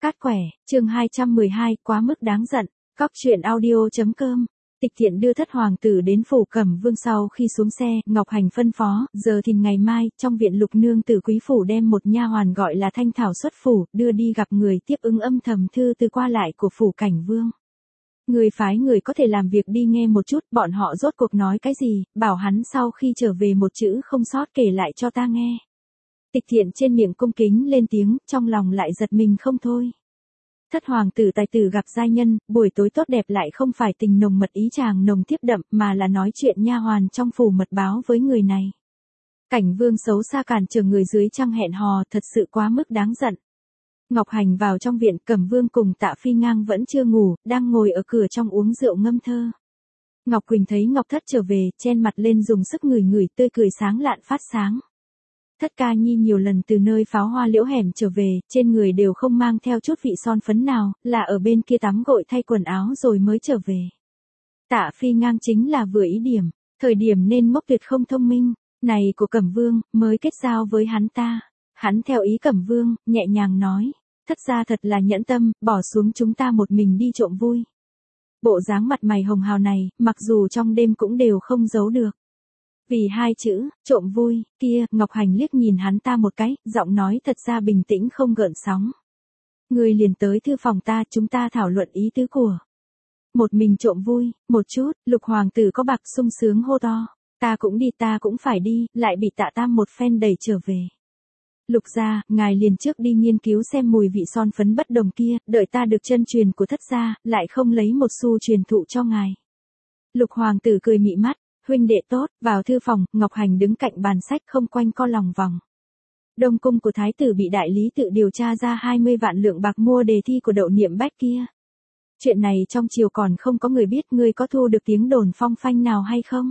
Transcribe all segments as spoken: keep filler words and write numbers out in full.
Cát quẻ, chương hai trăm mười hai, quá mức đáng giận. Cóc truyện audio.com. Tịch Thiện đưa thất hoàng tử đến phủ Cẩm Vương sau khi xuống xe, Ngọc Hành phân phó, giờ thì ngày mai, trong viện Lục nương tử quý phủ đem một nha hoàn gọi là Thanh Thảo xuất phủ, đưa đi gặp người tiếp ứng âm thầm thư từ qua lại của phủ Cảnh Vương. Người phái người có thể làm việc đi nghe một chút, bọn họ rốt cuộc nói cái gì, bảo hắn sau khi trở về một chữ không sót kể lại cho ta nghe. Tịch Thiện trên miệng cung kính lên tiếng, trong lòng lại giật mình không thôi. Thất hoàng tử tài tử gặp giai nhân, buổi tối tốt đẹp lại không phải tình nồng mật ý chàng nồng tiếp đậm mà là nói chuyện nha hoàn trong phủ mật báo với người này. Cảnh Vương xấu xa cản trở người dưới trăng hẹn hò, thật sự quá mức đáng giận. Ngọc Hành vào trong viện, Cẩm Vương cùng Tạ Phi Ngang vẫn chưa ngủ, đang ngồi ở cửa trong uống rượu ngâm thơ. Ngọc Quỳnh thấy Ngọc Thất trở về, chen mặt lên dùng sức ngửi ngửi tươi cười sáng lạn phát sáng. Thất ca nhi nhiều lần từ nơi pháo hoa liễu hẻm trở về, trên người đều không mang theo chút vị son phấn nào, là ở bên kia tắm gội thay quần áo rồi mới trở về. Tạ Phi Ngang chính là vừa ý điểm, thời điểm nên ngốc tuyệt không thông minh, này của Cẩm Vương, mới kết giao với hắn ta. Hắn theo ý Cẩm Vương, nhẹ nhàng nói, thất gia thật là nhẫn tâm, bỏ xuống chúng ta một mình đi trộm vui. Bộ dáng mặt mày hồng hào này, mặc dù trong đêm cũng đều không giấu được. Vì hai chữ, trộm vui, kia, Ngọc Hành liếc nhìn hắn ta một cái, giọng nói thật ra bình tĩnh không gợn sóng. Người liền tới thư phòng ta, chúng ta thảo luận ý tứ của. Một mình trộm vui, một chút, Lục hoàng tử có bạc sung sướng hô to, ta cũng đi ta cũng phải đi, lại bị Tạ Tam một phen đẩy trở về. Lục gia, ngài liền trước đi nghiên cứu xem mùi vị son phấn bất đồng kia, đợi ta được chân truyền của thất gia, lại không lấy một xu truyền thụ cho ngài. Lục hoàng tử cười mị mắt. Huynh đệ tốt, vào thư phòng, Ngọc Hành đứng cạnh bàn sách không quanh co lòng vòng. Đông cung của thái tử bị đại lý tự điều tra ra hai mươi vạn lượng bạc mua đề thi của Đậu Niệm Bách kia. Chuyện này trong triều còn không có người biết, ngươi có thu được tiếng đồn phong phanh nào hay không?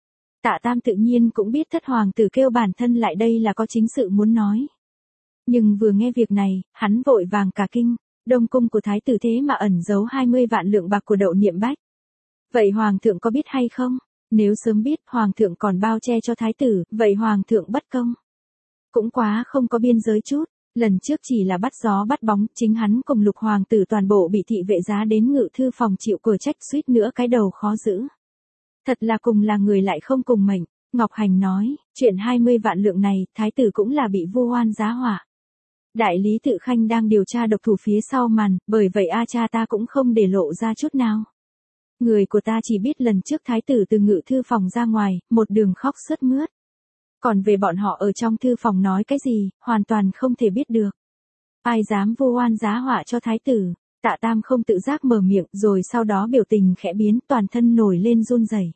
Tạ Tam tự nhiên cũng biết thất hoàng tử kêu bản thân lại đây là có chính sự muốn nói. Nhưng vừa nghe việc này, hắn vội vàng cả kinh, Đông cung của thái tử thế mà ẩn giấu hai mươi vạn lượng bạc của Đậu Niệm Bách. Vậy hoàng thượng có biết hay không? Nếu sớm biết hoàng thượng còn bao che cho thái tử, vậy hoàng thượng bất công. Cũng quá không có biên giới chút, lần trước chỉ là bắt gió bắt bóng, chính hắn cùng Lục hoàng tử toàn bộ bị thị vệ giá đến ngự thư phòng chịu cửa trách suýt nữa cái đầu khó giữ. Thật là cùng là người lại không cùng mệnh, Ngọc Hành nói, chuyện hai mươi vạn lượng này, thái tử cũng là bị vu oan giá họa. Đại lý tự khanh đang điều tra độc thủ phía sau màn, bởi vậy a cha ta cũng không để lộ ra chút nào. Người của ta chỉ biết lần trước thái tử từ ngự thư phòng ra ngoài, một đường khóc sướt mướt. Còn về bọn họ ở trong thư phòng nói cái gì, hoàn toàn không thể biết được. Ai dám vu oan giá họa cho thái tử, Tạ Tam không tự giác mở miệng rồi sau đó biểu tình khẽ biến toàn thân nổi lên run rẩy.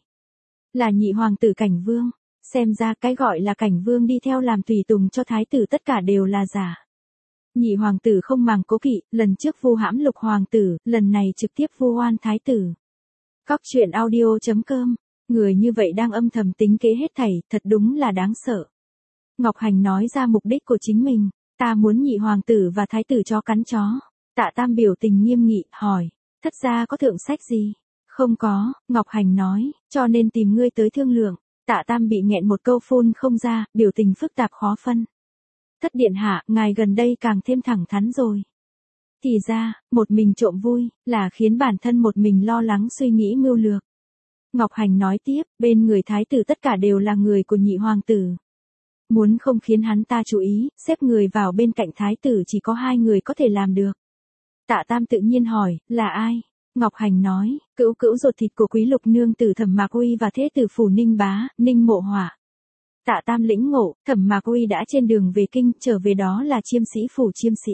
Là nhị hoàng tử Cảnh Vương, xem ra cái gọi là Cảnh Vương đi theo làm tùy tùng cho thái tử tất cả đều là giả. Nhị hoàng tử không màng cố kỵ, lần trước vu hãm Lục hoàng tử, lần này trực tiếp vu oan thái tử. Cóc truyện audio.com, người như vậy đang âm thầm tính kế hết thảy, thật đúng là đáng sợ. Ngọc Hành nói ra mục đích của chính mình, ta muốn nhị hoàng tử và thái tử chó cắn chó. Tạ Tam biểu tình nghiêm nghị, hỏi, thất gia có thượng sách gì? Không có, Ngọc Hành nói, cho nên tìm ngươi tới thương lượng. Tạ Tam bị nghẹn một câu phun không ra, biểu tình phức tạp khó phân. Thất điện hạ, ngài gần đây càng thêm thẳng thắn rồi. Thì ra, một mình trộm vui, là khiến bản thân một mình lo lắng suy nghĩ mưu lược. Ngọc Hành nói tiếp, bên người thái tử tất cả đều là người của nhị hoàng tử. Muốn không khiến hắn ta chú ý, xếp người vào bên cạnh thái tử chỉ có hai người có thể làm được. Tạ Tam tự nhiên hỏi, là ai? Ngọc Hành nói, cữu cữu ruột thịt của quý lục nương tử Thẩm Mạc Uy và thế tử phủ Ninh Bá, Ninh Mộ Hỏa. Tạ Tam lĩnh ngộ, Thẩm Mạc Uy đã trên đường về kinh, trở về đó là chiêm sĩ phủ chiêm sĩ.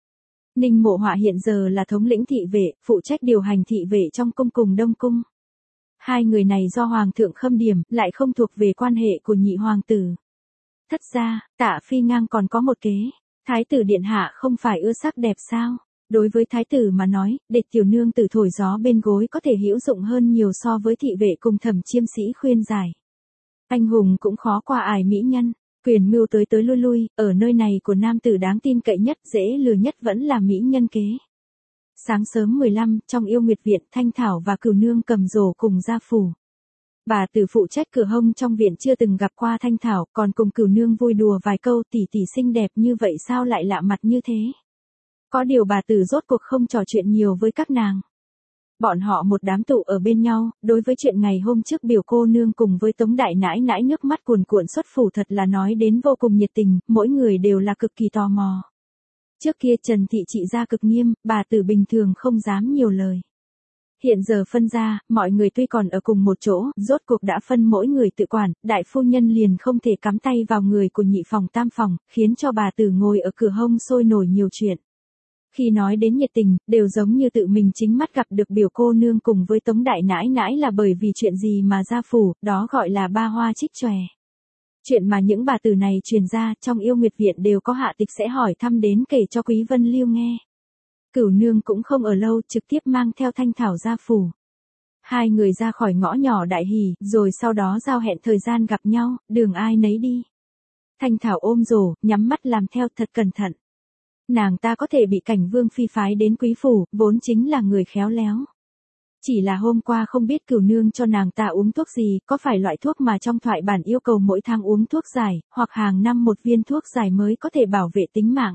Ninh Mộ Họa hiện giờ là thống lĩnh thị vệ, phụ trách điều hành thị vệ trong cung cùng Đông cung. Hai người này do hoàng thượng khâm điểm, lại không thuộc về quan hệ của nhị hoàng tử. Thất gia, Tạ Phi Ngang còn có một kế, thái tử điện hạ không phải ưa sắc đẹp sao? Đối với thái tử mà nói, để tiểu nương tử thổi gió bên gối có thể hữu dụng hơn nhiều so với thị vệ cùng Thẩm chiêm sĩ khuyên giải. Anh hùng cũng khó qua ải mỹ nhân. Quyền mưu tới tới lui lui, ở nơi này của nam tử đáng tin cậy nhất, dễ lừa nhất vẫn là mỹ nhân kế. Sáng sớm mười lăm, trong Yêu Nguyệt viện, Thanh Thảo và Cửu Nương cầm rổ cùng ra phủ. Bà tử phụ trách cửa hông trong viện chưa từng gặp qua Thanh Thảo, còn cùng Cửu Nương vui đùa vài câu, tỷ tỷ xinh đẹp như vậy sao lại lạ mặt như thế. Có điều bà tử rốt cuộc không trò chuyện nhiều với các nàng. Bọn họ một đám tụ ở bên nhau, đối với chuyện ngày hôm trước biểu cô nương cùng với Tống đại nãi nãi nước mắt cuồn cuộn xuất phủ thật là nói đến vô cùng nhiệt tình, mỗi người đều là cực kỳ tò mò. Trước kia Trần Thị trị gia cực nghiêm, bà tử bình thường không dám nhiều lời. Hiện giờ phân ra, mọi người tuy còn ở cùng một chỗ, rốt cuộc đã phân mỗi người tự quản, đại phu nhân liền không thể cắm tay vào người của nhị phòng tam phòng, khiến cho bà tử ngồi ở cửa hông sôi nổi nhiều chuyện. Khi nói đến nhiệt tình, đều giống như tự mình chính mắt gặp được biểu cô nương cùng với Tống đại nãi nãi là bởi vì chuyện gì mà ra phủ, đó gọi là ba hoa trích chòe. Chuyện mà những bà tử này truyền ra trong Yêu Nguyệt Viện đều có hạ tịch sẽ hỏi thăm đến kể cho Quý Vân Lưu nghe. Cửu nương cũng không ở lâu, trực tiếp mang theo Thanh Thảo ra phủ. Hai người ra khỏi ngõ nhỏ đại hỉ, rồi sau đó giao hẹn thời gian gặp nhau, đường ai nấy đi. Thanh Thảo ôm rổ, nhắm mắt làm theo thật cẩn thận. Nàng ta có thể bị Cảnh Vương phi phái đến quý phủ, vốn chính là người khéo léo. Chỉ là hôm qua không biết Cửu nương cho nàng ta uống thuốc gì, có phải loại thuốc mà trong thoại bản yêu cầu mỗi tháng uống thuốc giải, hoặc hàng năm một viên thuốc giải mới có thể bảo vệ tính mạng.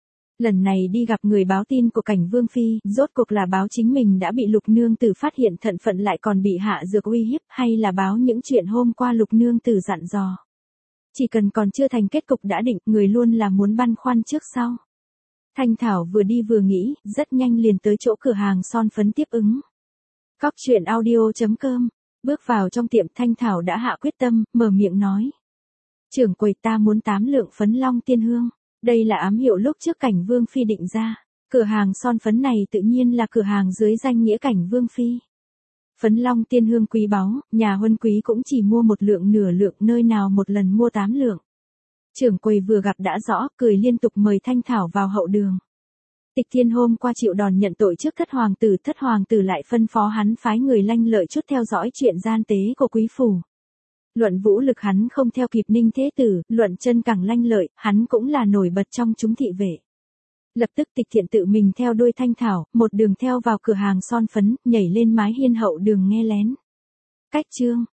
Lần này đi gặp người báo tin của Cảnh Vương phi, rốt cuộc là báo chính mình đã bị Lục nương tử phát hiện thận phận lại còn bị hạ dược uy hiếp, hay là báo những chuyện hôm qua Lục nương tử dặn dò. Chỉ cần còn chưa thành kết cục đã định, người luôn là muốn băn khoăn trước sau. Thanh Thảo vừa đi vừa nghĩ, rất nhanh liền tới chỗ cửa hàng son phấn tiếp ứng. Cóc truyện audio chấm com. Bước vào trong tiệm, Thanh Thảo đã hạ quyết tâm, mở miệng nói. Trưởng quầy, ta muốn tám lượng phấn long tiên hương. Đây là ám hiệu lúc trước Cảnh Vương phi định ra. Cửa hàng son phấn này tự nhiên là cửa hàng dưới danh nghĩa Cảnh Vương phi. Phấn long tiên hương quý báu, nhà huân quý cũng chỉ mua một lượng nửa lượng, nơi nào một lần mua tám lượng. Trưởng quầy vừa gặp đã rõ, cười liên tục mời Thanh Thảo vào hậu đường. Tịch Thiên hôm qua chịu đòn nhận tội trước thất hoàng tử, thất hoàng tử lại phân phó hắn phái người lanh lợi chút theo dõi chuyện gian tế của quý phủ. Luận vũ lực hắn không theo kịp Ninh Thế Tử, luận chân càng lanh lợi, hắn cũng là nổi bật trong chúng thị vệ. Lập tức Tịch Thiện tự mình theo đuôi Thanh Thảo, một đường theo vào cửa hàng son phấn, nhảy lên mái hiên hậu đường nghe lén. Cách chương